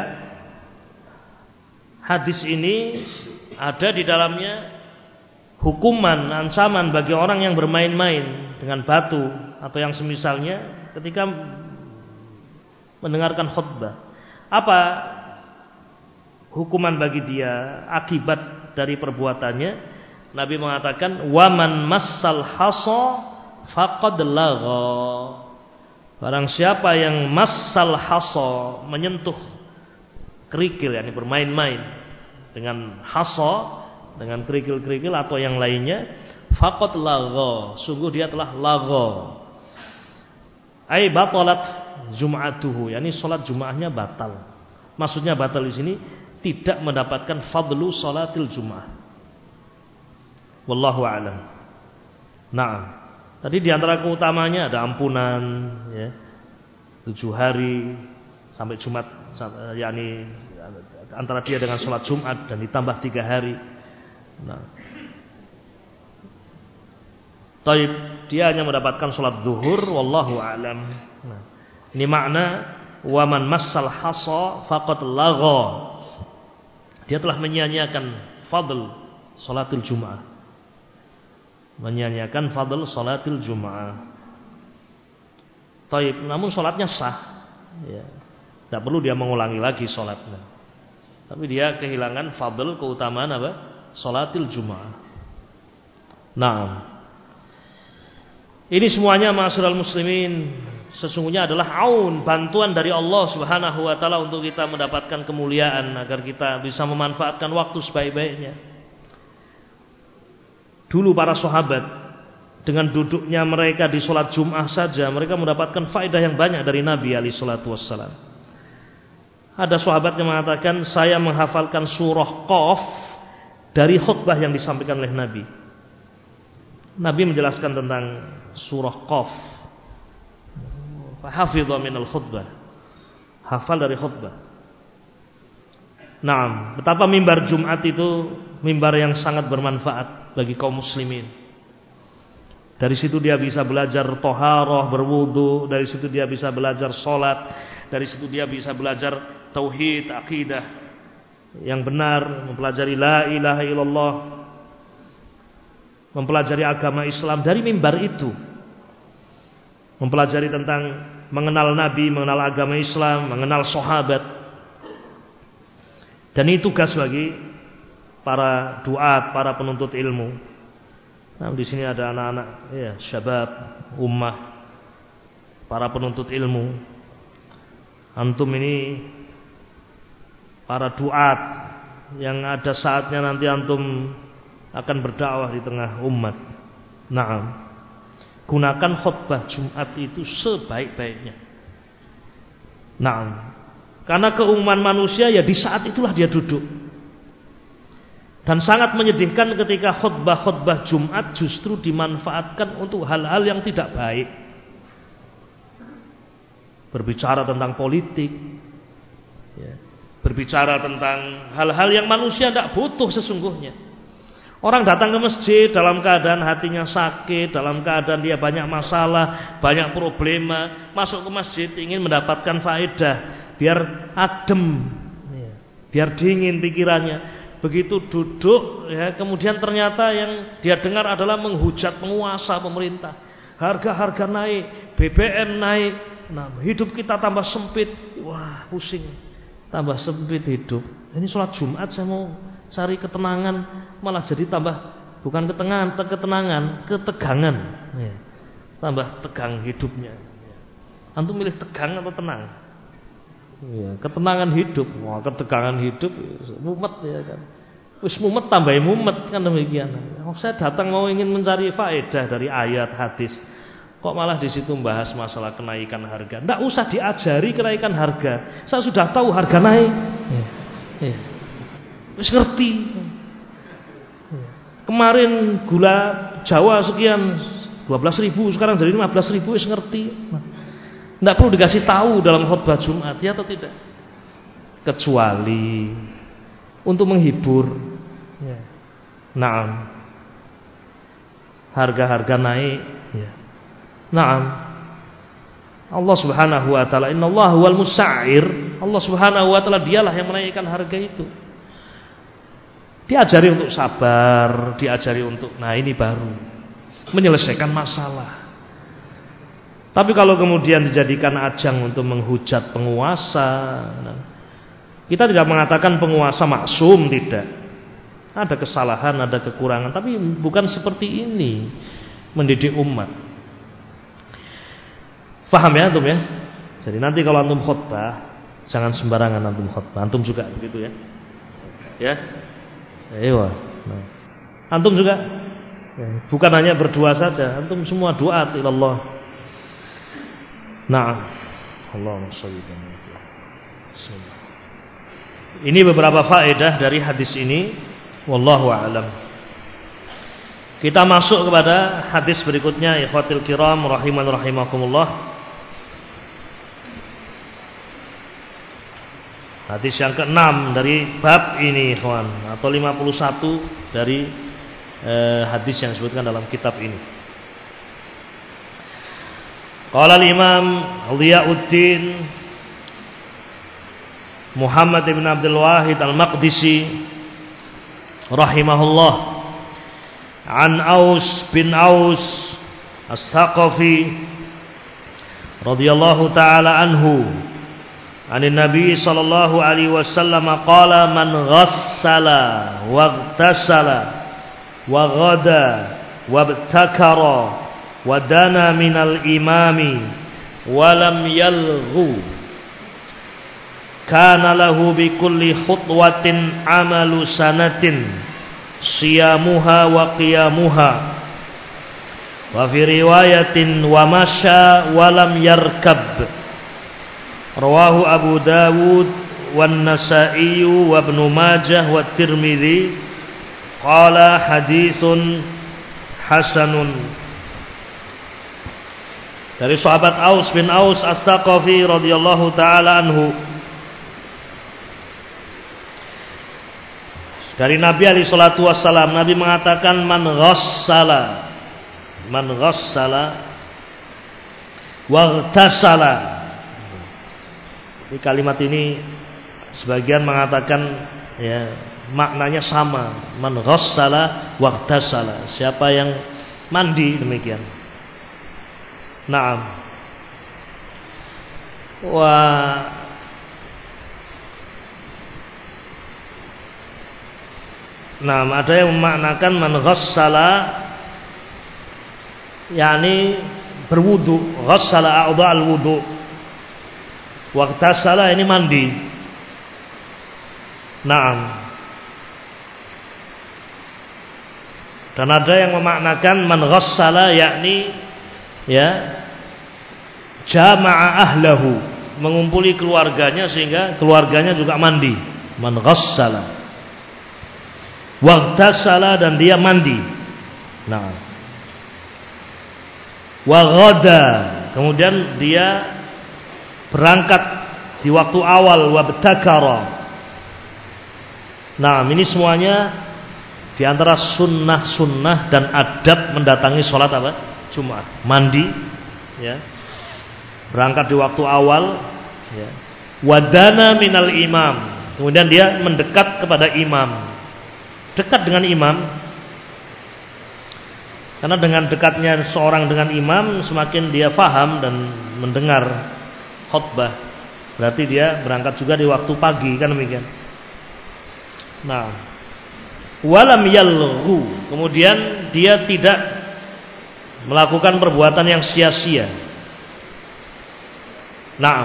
hadis ini ada di dalamnya hukuman, ancaman bagi orang yang bermain-main dengan batu atau yang semisalnya ketika mendengarkan khutbah. Apa hukuman bagi dia akibat dari perbuatannya? Nabi mengatakan waman massal hasa faqad lagha. Barang siapa yang massal hasa, menyentuh kerikil, yakni bermain-main dengan hasa, dengan kerikil-kerikil atau yang lainnya, faqad lagha, sungguh dia telah lagha. Ai batalat jum'atuhu, yakni salat Jumatnya batal. Maksudnya batal di sini tidak mendapatkan fadlu salatil Jumat. Wallahu a'lam. Nah, tadi di antara keutamanya ada ampunan, ya, 7 hari sampai Jumat, yakni antara dia dengan salat Jumat dan ditambah 3 hari. Nah, taib, dia hanya mendapatkan salat zuhur, wallahu a'lam. Nah, ini makna waman massal hasa faqad lagha. Dia telah menyia-nyiakan fadl salatul Jumat. Menyanyiakan fadl salatil Jum'ah. Taib, namun salatnya sah. Ya. Tidak perlu dia mengulangi lagi salatnya. Tapi dia kehilangan fadl, keutamaan apa? Salatil Jum'ah. Nah, ini semuanya ma'asyiral muslimin sesungguhnya adalah aun, bantuan dari Allah Subhanahu wa taala untuk kita mendapatkan kemuliaan, agar kita bisa memanfaatkan waktu sebaik-baiknya. Dulu para sahabat dengan duduknya mereka di sholat Jum'ah saja mereka mendapatkan faedah yang banyak dari Nabi alaihi salatu wassalam. Ada sahabat yang mengatakan, saya menghafalkan surah Qaf dari khutbah yang disampaikan oleh Nabi. Nabi menjelaskan tentang surah Qaf. Hafidha minal khutbah. hafal dari khutbah. Nah, betapa mimbar Jumat itu mimbar yang sangat bermanfaat bagi kaum muslimin. Dari situ dia bisa belajar thaharah, berwudu, dari situ dia bisa belajar salat, dari situ dia bisa belajar tauhid, akidah yang benar, mempelajari la ilaha illallah, mempelajari agama Islam dari mimbar itu. Mempelajari tentang mengenal Nabi, mengenal agama Islam, mengenal sahabat. Dan ini tugas bagi para duat, para penuntut ilmu. Nah, di sini ada anak-anak, ya, syabab, ummah, para penuntut ilmu. Antum ini para duat yang ada saatnya nanti antum akan berdakwah di tengah umat. Naam. Gunakan khutbah Jumat itu sebaik-baiknya. Naam. Karena keumuman manusia ya di saat itulah dia duduk. Dan sangat menyedihkan ketika khutbah-khutbah Jumat justru dimanfaatkan untuk hal-hal yang tidak baik. Berbicara tentang politik, ya. Berbicara tentang hal-hal yang manusia tidak butuh sesungguhnya. Orang datang ke masjid dalam keadaan hatinya sakit, dalam keadaan dia banyak masalah, banyak problema, masuk ke masjid ingin mendapatkan faedah, biar adem, ya. Biar dingin pikirannya. Begitu duduk, ya, kemudian ternyata yang dia dengar adalah menghujat penguasa pemerintah. Harga-harga naik, BBM naik, nah, hidup kita tambah sempit. Wah, pusing, tambah sempit hidup. Ini sholat Jumat saya mau cari ketenangan, malah jadi tambah bukan ketenangan, ketegangan. Ya. Tambah tegang hidupnya. Antum milih tegang atau tenang? Ya, ketenangan hidup, wah, ketegangan hidup, mumet ya kan. Wis mumet tambah mumet kan demikian. Saya datang mau ingin mencari faedah dari ayat hadis, kok malah di situ membahas masalah kenaikan harga. Nggak usah diajari kenaikan harga, saya sudah tahu harga naik. Ya. Wis ngerti. Kemarin gula Jawa sekian 12.000, sekarang jadi 15.000, wis ngerti. Tidak perlu dikasih tahu dalam khutbah Jumat, ya atau tidak? Kecuali untuk menghibur. Ya. Naam. Harga-harga naik. Ya. Naam. Allah Subhanahu wa taala, innallaha huwal musa'ir. Allah Subhanahu wa taala dialah yang menaikkan harga itu. Diajari untuk sabar, diajari untuk, nah ini baru menyelesaikan masalah. Tapi kalau kemudian dijadikan ajang untuk menghujat penguasa, kita tidak mengatakan penguasa maksum, tidak. Ada kesalahan, ada kekurangan, tapi bukan seperti ini mendidik umat. Paham ya antum ya? Jadi nanti kalau antum khutbah, jangan sembarangan antum khutbah. Antum juga begitu ya? Ya? Iya. Nah. Antum juga? Bukan hanya berdua saja, antum semua duat ilallah. Nah, Allahumma shalli ala Muhammad. Ini beberapa faedah dari hadis ini, wallahu a'lam. Kita masuk kepada hadis berikutnya, ikhwatil kiram rahiman rahimakumullah. Hadis yang ke-6 dari bab ini, ikhwan, atau 51 dari hadis yang disebutkan dalam kitab ini. Qala al-Imam Dhiyauddin Muhammad ibn Abdul Wahid al-Maqdisi rahimahullah an Aus bin Aus as-Saqafi radhiyallahu ta'ala anhu anin Nabi sallallahu alaihi wasallam qala man ghassala waghtasala wa ghada wabtakara wadana minal imami walam yalghu kana lahu bi kulli khutwatin amalu sanatin siyamuha wa qiyamuha wa fi riwayatin wa masya walam yarkab rawahu Abu Dawud wan Nasa'i wa Ibnu Majah wa Tirmidzi qala haditsun hasanun. dari sahabat Aus bin Aus As-Saqafi radhiyallahu taala anhu, dari Nabi alaihi salatu wassalam, Nabi mengatakan man ghassala waghtasala. Ini kalimat ini sebagian mengatakan ya maknanya sama, man ghassala waghtasala, siapa yang mandi, demikian. Naam. Nah, ada yang memaknakan man ghassala yakni berwudu, ghassala a'dha'al wudu, waghtasala ini mandi. Naam. Dan ada yang memaknakan man ghassala yakni ya jama'a ahlahu, mengumpuli keluarganya sehingga keluarganya juga mandi. Man ghassala waghtasala, dan dia mandi. Nah, wa ghada, kemudian dia berangkat di waktu awal, wa btakara. Nah, ini semuanya di antara sunnah-sunnah dan adab mendatangi sholat apa? Jumat. Mandi, ya, berangkat di waktu awal, ya. Wadana minal imam, kemudian dia mendekat kepada imam, dekat dengan imam, karena dengan dekatnya seorang dengan imam semakin dia faham dan mendengar khutbah, berarti dia berangkat juga di waktu pagi, kan demikian. Nah, walam yalghu, kemudian dia tidak melakukan perbuatan yang sia-sia. Nah,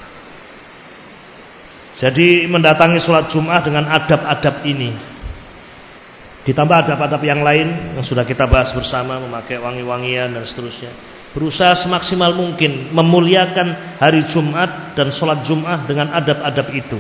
jadi mendatangi sholat Jumat dengan adab-adab ini, ditambah adab-adab yang lain yang sudah kita bahas bersama, memakai wangi-wangian dan seterusnya. Berusaha semaksimal mungkin memuliakan hari Jumat dan sholat Jumat dengan adab-adab itu.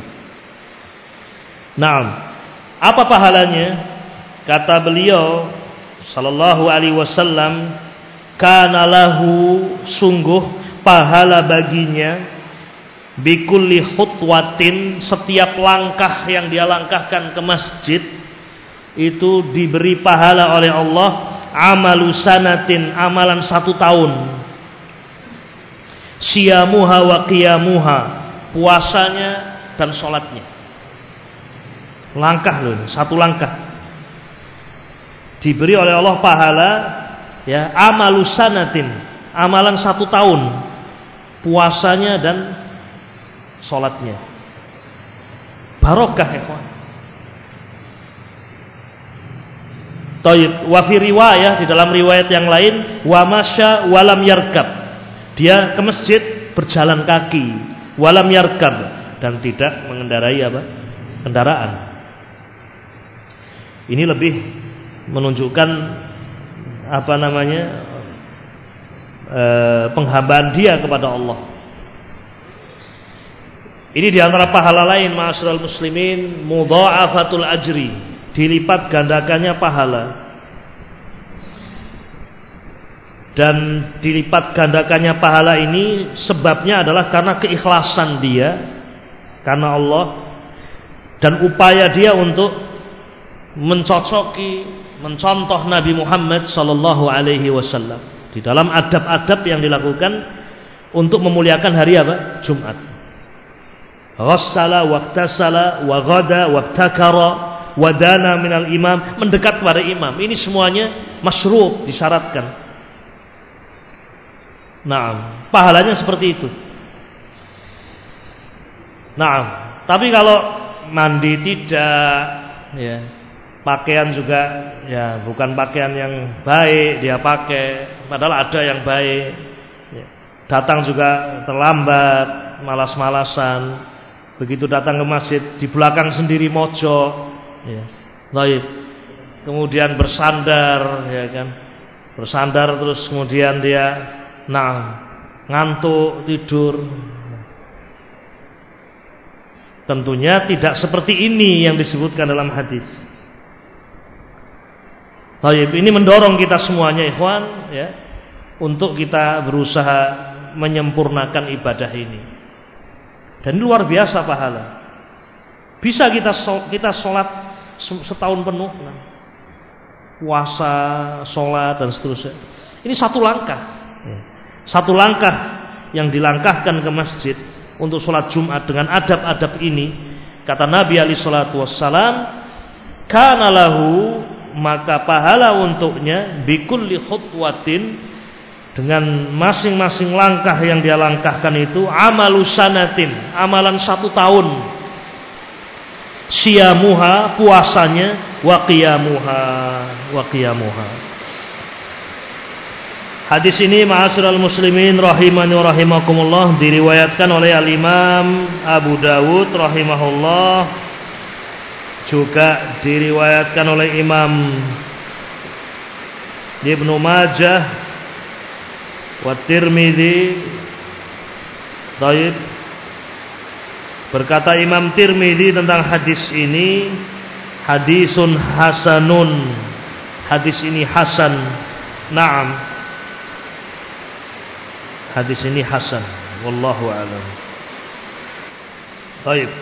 Nah, apa pahalanya? Kata beliau sallallahu alaihi wasallam, kana lahu, sungguh pahala baginya, bikulli khutwatin, setiap langkah yang dia langkahkan ke masjid itu diberi pahala oleh Allah, amalu sanatin, amalan 1 tahun, siyamuha wa qiyamuha, puasanya dan sholatnya. Langkah loh, 1 langkah diberi oleh Allah pahala, ya, amalu sanatin, amalan 1 tahun, puasanya dan sholatnya. Barokah ya kawan. Taib. Wa fi riwayah, di dalam riwayat yang lain, wa masya walam yarkab, dia ke masjid berjalan kaki, walam yarkab, dan tidak mengendarai apa? Kendaraan. Ini lebih menunjukkan apa namanya? Penghambaan dia kepada Allah. Ini di antara pahala lain, ma'asyiral muslimin, mudha'afatul ajri, dilipat gandakannya pahala. Dan dilipat gandakannya pahala ini sebabnya adalah karena keikhlasan dia karena Allah, dan upaya dia untuk mencontoh Nabi Muhammad sallallahu alaihi wasallam di dalam adab-adab yang dilakukan untuk memuliakan hari apa? Jumat. Ghassala waqtasala wa ghada wabtakara wadana minal imam, mendekat kepada imam. Ini semuanya masyru', disyaratkan. Nah, pahalanya seperti itu. Nah, tapi kalau mandi tidak, ya, pakaian juga ya bukan pakaian yang baik dia pakai, padahal ada yang baik, ya. Datang juga terlambat, malas-malasan, begitu datang ke masjid di belakang sendiri mojok, ya. Baik. Kemudian bersandar, ya kan, bersandar terus kemudian dia ngantuk tidur. Tentunya tidak seperti ini yang disebutkan dalam hadis. Baik, ini mendorong kita semuanya, ikhwan, ya, untuk kita berusaha menyempurnakan ibadah ini. Dan luar biasa pahala. Bisa kita sholat setahun penuh, puasa, sholat dan seterusnya. Ini satu langkah. Satu langkah yang dilangkahkan ke masjid untuk sholat Jumat dengan adab-adab ini. Kata Nabi alaihi salatu wassalam, kana lahu, maka pahala untuknya bikulli khutwatin, dengan masing-masing langkah yang dia langkahkan itu, amalu sanatin, amalan 1 tahun, siyamuha, puasanya, wa qiyamuha. Hadis ini ma'asyiral muslimin rahimani wa rahimakumullah, diriwayatkan oleh al-Imam Abu Dawud rahimahullah, juga diriwayatkan oleh Imam Ibnu Majah wa Tirmidzi. Baik. Berkata Imam Tirmidzi tentang hadis ini, hadisun hasanun. Hadis ini hasan. Naam. Hadis ini hasan. Wallahu a'lam. Baik.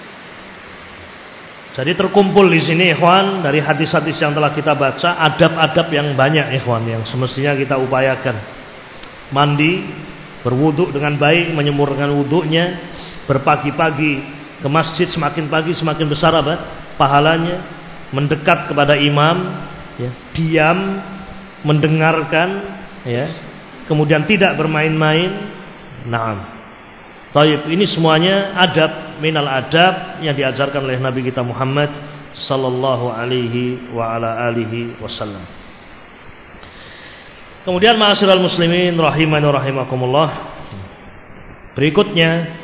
Jadi terkumpul di sini ikhwan, dari hadis-hadis yang telah kita baca, adab-adab yang banyak ikhwan yang semestinya kita upayakan. Mandi, berwuduk dengan baik, menyempurnakan wuduknya, berpagi-pagi ke masjid, semakin pagi semakin besar apa? Pahalanya. Mendekat kepada imam, ya, diam, mendengarkan, ya, kemudian tidak bermain-main. Naam. Baik, ini semuanya adab minal adab yang diajarkan oleh Nabi kita Muhammad sallallahu alaihi wa ala alihi wasallam. Kemudian ma'asyiral muslimin rahimani wa rahimakumullah, berikutnya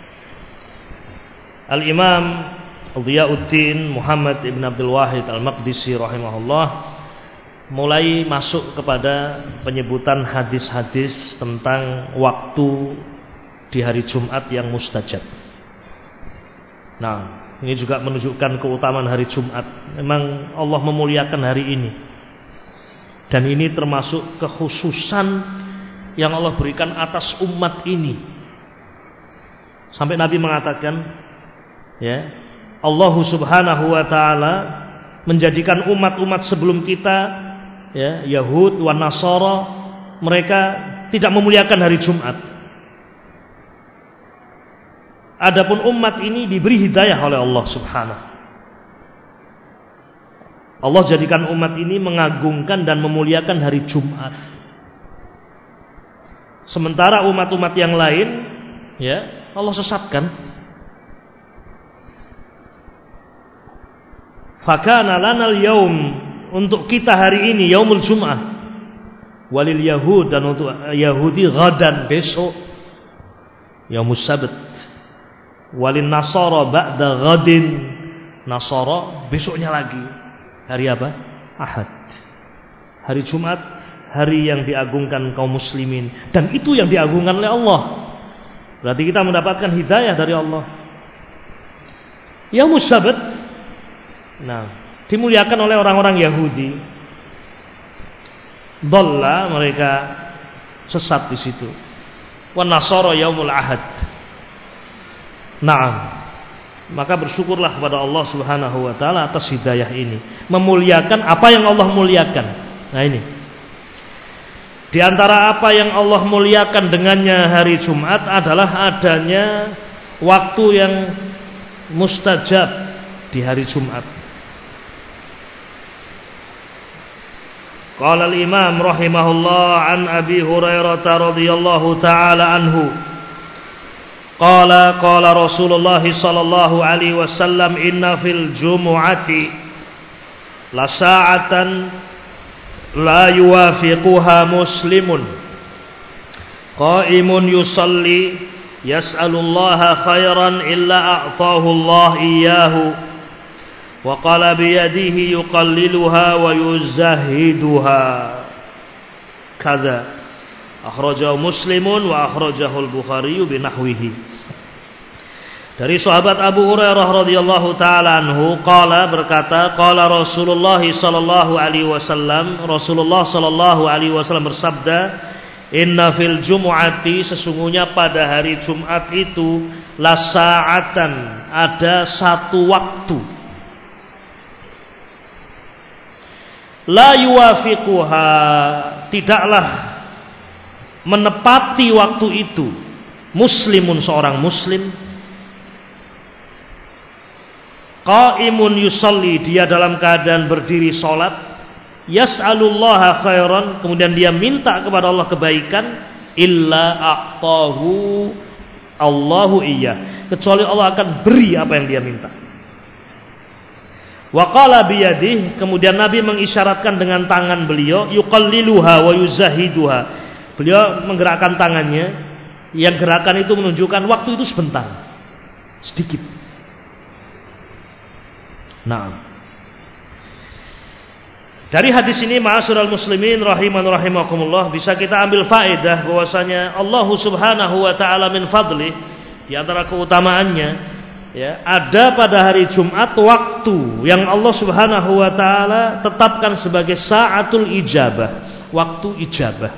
Al-Imam Dhiyauddin Muhammad ibn Abdul Wahid Al-Maqdisi rahimahullah mulai masuk kepada penyebutan hadis-hadis tentang waktu di hari Jumat yang mustajab. Nah, ini juga menunjukkan keutamaan hari Jumat. Memang Allah memuliakan hari ini. Dan ini termasuk kekhususan yang Allah berikan atas umat ini. Sampai Nabi mengatakan, ya, Allah Subhanahu wa taala menjadikan umat-umat sebelum kita, ya, Yahud wa Nasara, mereka tidak memuliakan hari Jumat. Adapun umat ini diberi hidayah oleh Allah Subhanahu. Allah jadikan umat ini mengagungkan dan memuliakan hari Jumat. Sementara umat-umat yang lain, ya, Allah sesatkan. Fakana lanal yaum, untuk kita hari ini yaumul Jum'ah, walil Yahud, dan untuk Yahudi ghadan, besok, yaumus Sabt, walil Nasara ba'da ghadin, Nasara besoknya lagi. Hari apa? Ahad. Hari Jumat, hari yang diagungkan kaum muslimin, dan itu yang diagungkan oleh Allah. Berarti kita mendapatkan hidayah dari Allah. Yaumus Sabt, nah, dimuliakan oleh orang-orang Yahudi. Dhalla, mereka sesat di situ. Wan Nasara yaumul Ahad. Naam. Maka bersyukurlah kepada Allah Subhanahu wa taala atas hidayah ini, memuliakan apa yang Allah muliakan. Nah, ini di antara apa yang Allah muliakan dengannya hari Jumat adalah adanya waktu yang mustajab di hari Jumat. Qala al-Imam rahimahullah an Abi Hurairah radhiyallahu taala anhu, qala Rasulullah sallallahu alaihi wasallam, inna fil jumu'ati la sa'atan la yuwafiquha muslimun qa'imun yusalli yas'alullaha khairan illa a'tahu Allah iyyahu wa qala biyadihi yuqalliluha wa yuzahiduha kadza akhrajahu Muslimun wa akhrajahu Al-Bukhari binahwihi. Dari sahabat Abu Hurairah radhiyallahu taala anhu, qala, berkata, qala Rasulullah sallallahu alaihi wasallam, Rasulullah sallallahu alaihi wasallam bersabda, Inna fil jumu'ati, sesungguhnya pada hari Jumat itu, la sa'atan, ada satu waktu. La yuwafiquha, tidaklah menepati waktu itu muslimun, seorang muslim, qaimun yusalli, dia dalam keadaan berdiri salat, yas'alullaha khairan, kemudian dia minta kepada Allah kebaikan, illa a'tahu Allahu iya, kecuali Allah akan beri apa yang dia minta. Wa qala biyadihi, kemudian Nabi mengisyaratkan dengan tangan beliau, yuqalliluha wa yuzahiduha, beliau menggerakkan tangannya, yang gerakan itu menunjukkan waktu itu sebentar, sedikit. Nah, dari hadis ini ma'asyiral muslimin rahiman rahimakumullah, bisa kita ambil faedah bahwasanya Allah Subhanahu wa taala min fadli, di antara keutamaannya, ya, ada pada hari Jumat waktu yang Allah Subhanahu wa taala tetapkan sebagai sa'atul ijabah, waktu ijabah.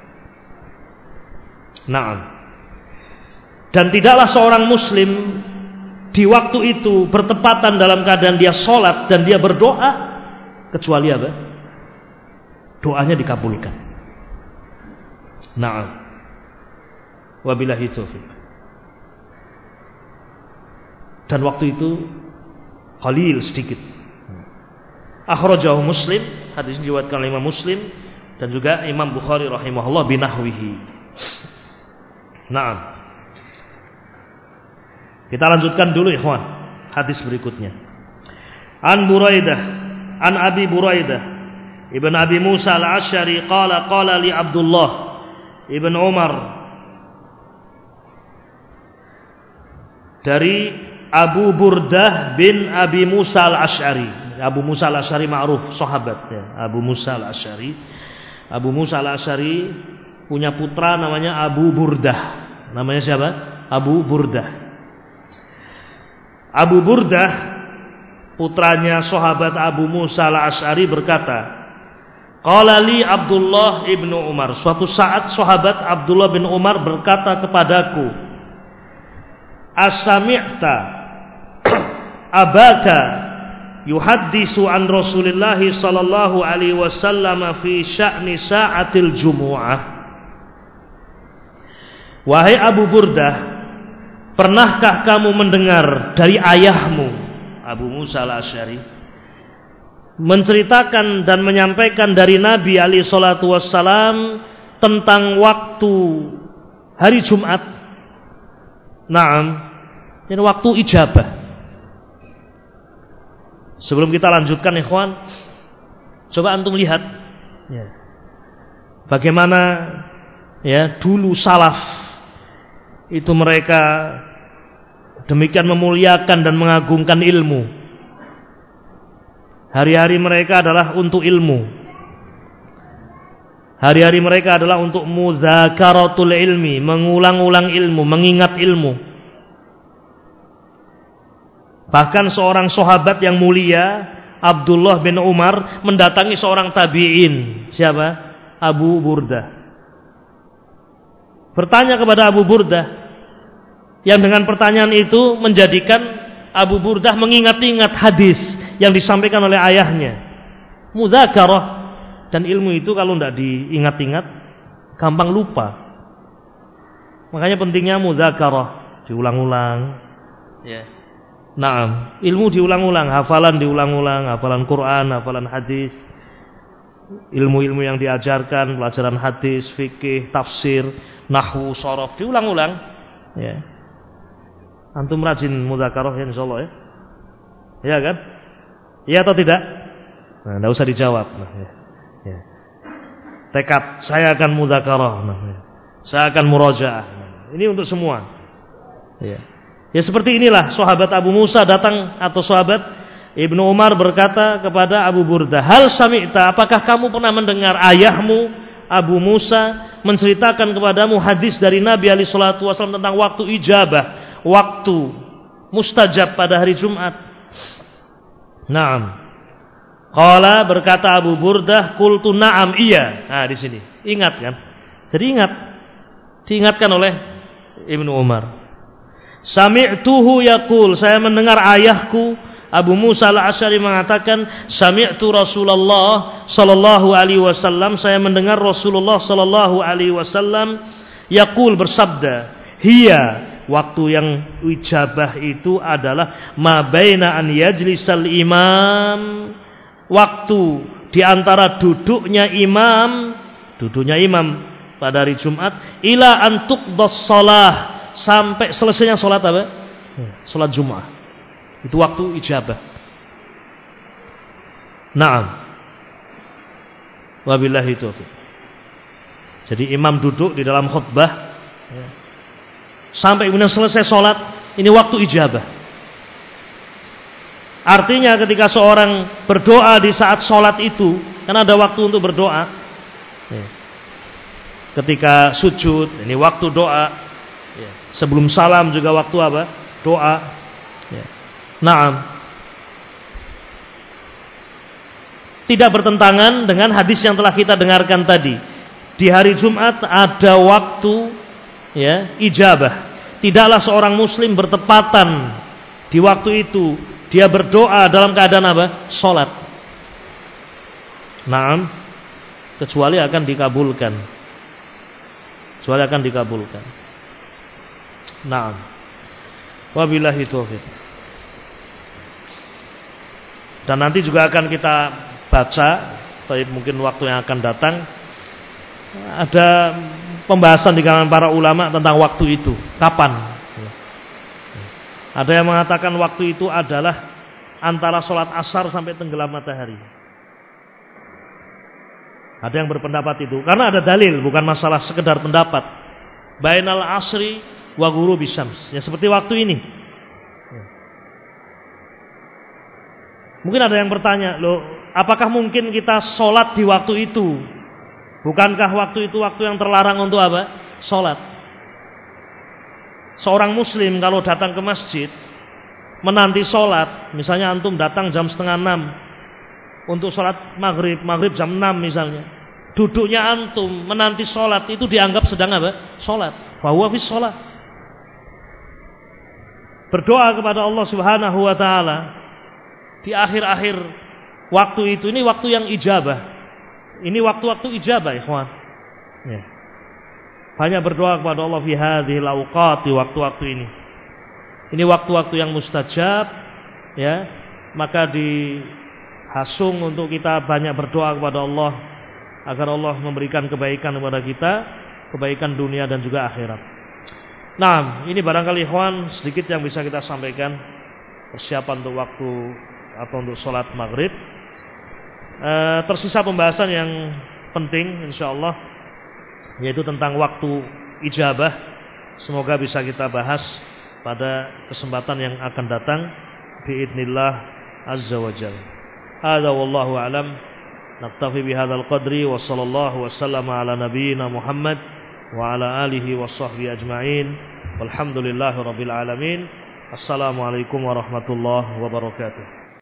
Naam. Dan tidaklah seorang muslim di waktu itu bertepatan dalam keadaan dia sholat dan dia berdoa, kecuali apa? Doanya dikabulkan. Naam. Wabillahi taufiq. Dan waktu itu qalil, sedikit. Akhrajahu Muslim, hadis ini diriwayatkan oleh Imam Muslim dan juga Imam Bukhari rahimahullah binahwihi. Naam. Kita lanjutkan dulu ikhwan hadis berikutnya. An Buraidah, an Abi Buraidah Ibn Abi Musa al-Asy'ari qala qala li Abdullah Ibn Umar, dari Abu Burdah bin Abi Musa al-Asy'ari. Abu Musa al-Asy'ari ma'ruf, sahabat ya. Abu Musa al-Asy'ari. Abu Musa al-Asy'ari punya putra namanya Abu Burdah. Namanya siapa? Abu Burdah. Abu Burdah, putranya sahabat Abu Musa al-Asy'ari berkata, qala li Abdullah ibnu Umar, suatu saat sahabat Abdullah bin Umar berkata kepadaku, as-sami'ta abaka yuhaddisu an Rasulillah sallallahu alaihi wasallam fi sya'ni sa'atil jumu'ah. Wahai Abu Burdah, pernahkah kamu mendengar dari ayahmu Abu Musa al-Asy'ari menceritakan dan menyampaikan dari Nabi alaihi salatu wassalam tentang waktu hari Jumat? Naam, ini waktu ijabah. Sebelum kita lanjutkan ikhwan, coba antum lihat ya, bagaimana ya dulu salaf itu mereka demikian memuliakan dan mengagungkan ilmu. Hari-hari mereka adalah untuk ilmu. Hari-hari mereka adalah untuk mudzakaratul ilmi, mengulang-ulang ilmu, mengingat ilmu. Bahkan seorang sahabat yang mulia, Abdullah bin Umar, mendatangi seorang tabi'in. Siapa? Abu Burdah. Bertanya kepada Abu Burdah, yang dengan pertanyaan itu menjadikan Abu Burdah mengingat-ingat hadis yang disampaikan oleh ayahnya. Mudzakarah. Dan ilmu itu kalau tidak diingat-ingat gampang lupa. Makanya pentingnya mudzakarah, diulang-ulang ya. Naam, ilmu diulang-ulang, hafalan diulang-ulang, hafalan Quran, hafalan hadis, ilmu-ilmu yang diajarkan, pelajaran hadis, fikih, tafsir, nahwu, shorof diulang-ulang ya. Antum rajin mudzakarah ya insyaallah ya. Ya kan? Iya atau tidak? Nah, enggak usah dijawab. Nah, ya. Ya. Tekad saya akan mudzakarah. Nah, ya. Saya akan murajaah. Nah, ini untuk semua. Ya. Ya seperti inilah sahabat Abu Musa datang atau sahabat Ibnu Umar berkata kepada Abu Burdah, "Hal sami'ta, apakah kamu pernah mendengar ayahmu Abu Musa menceritakan kepadamu hadis dari Nabi alaihi salatu wasallam tentang waktu ijabah, waktu mustajab pada hari Jumat?" Naam. Qala, berkata Abu Burdah, qultu na'am, iya. Nah, di sini. Ingat kan? Jadi diingatkan oleh Ibnu Umar. Sami'tuhu yaqul, saya mendengar ayahku Abu Musa al-Asy'ari mengatakan, sami'tu Rasulullah sallallahu alaihi wasallam, saya mendengar Rasulullah sallallahu alaihi wasallam yaqul, bersabda, hiya, waktu yang ijabah itu adalah ma baina an yajlisal imam, waktu di antara duduknya imam pada hari Jumat, ila an tuqdas shalah, sampai selesainya salat apa? Salat Jumat. Itu waktu ijabah. Naam. Wabillahi taufiq. Jadi imam duduk di dalam khutbah sampai kemudian selesai salat, ini waktu ijabah. Artinya ketika seorang berdoa di saat salat itu, kan ada waktu untuk berdoa. Ketika sujud, ini waktu doa. Sebelum salam juga waktu apa? Doa. Naam. Tidak bertentangan dengan hadis yang telah kita dengarkan tadi. Di hari Jumat ada waktu ijabah. Tidaklah seorang muslim bertepatan di waktu itu dia berdoa dalam keadaan apa? Salat. Naam. Kecuali akan dikabulkan. Naam. Wabillahi taufiq. Dan nanti juga akan kita baca, tapi mungkin waktu yang akan datang ada pembahasan di kalangan para ulama tentang waktu itu, kapan. Ada yang mengatakan waktu itu adalah antara sholat asar sampai tenggelam matahari. Ada yang berpendapat itu, karena ada dalil, bukan masalah sekedar pendapat. Bainal asri wa ghurubis syams, ya seperti waktu ini. Mungkin ada yang bertanya, loh, apakah mungkin kita sholat di waktu itu? Bukankah waktu itu waktu yang terlarang untuk apa? Sholat. Seorang muslim kalau datang ke masjid menanti sholat, misalnya antum datang jam 5:30 untuk sholat maghrib jam 6 misalnya, duduknya antum menanti sholat, itu dianggap sedang apa? Sholat. Bahwa bis sholat. Berdoa kepada Allah Subhanahu wa ta'ala di akhir-akhir waktu itu, ini waktu yang ijabah. Ini waktu-waktu ijabah, ikhwan. Ya. Banyak berdoa kepada Allah fi hadhil awqat, di waktu-waktu ini. Ini waktu-waktu yang mustajab, ya. Maka dihasung untuk kita banyak berdoa kepada Allah agar Allah memberikan kebaikan kepada kita, kebaikan dunia dan juga akhirat. Nah, ini barangkali ikhwan sedikit yang bisa kita sampaikan persiapan untuk waktu atau untuk sholat maghrib. Tersisa pembahasan yang penting insyaallah, yaitu tentang waktu ijabah. Semoga bisa kita bahas pada kesempatan yang akan datang biidznillah azza wa jalla. Hadza wallahu alam. Naktafi bihadzal qadri wa sallallahu wasallama ala nabiyyina Muhammad wa ala alihi washabbihi ajma'in. Walhamdulillahirabbil alamin. Assalamualaikum warahmatullahi wabarakatuh.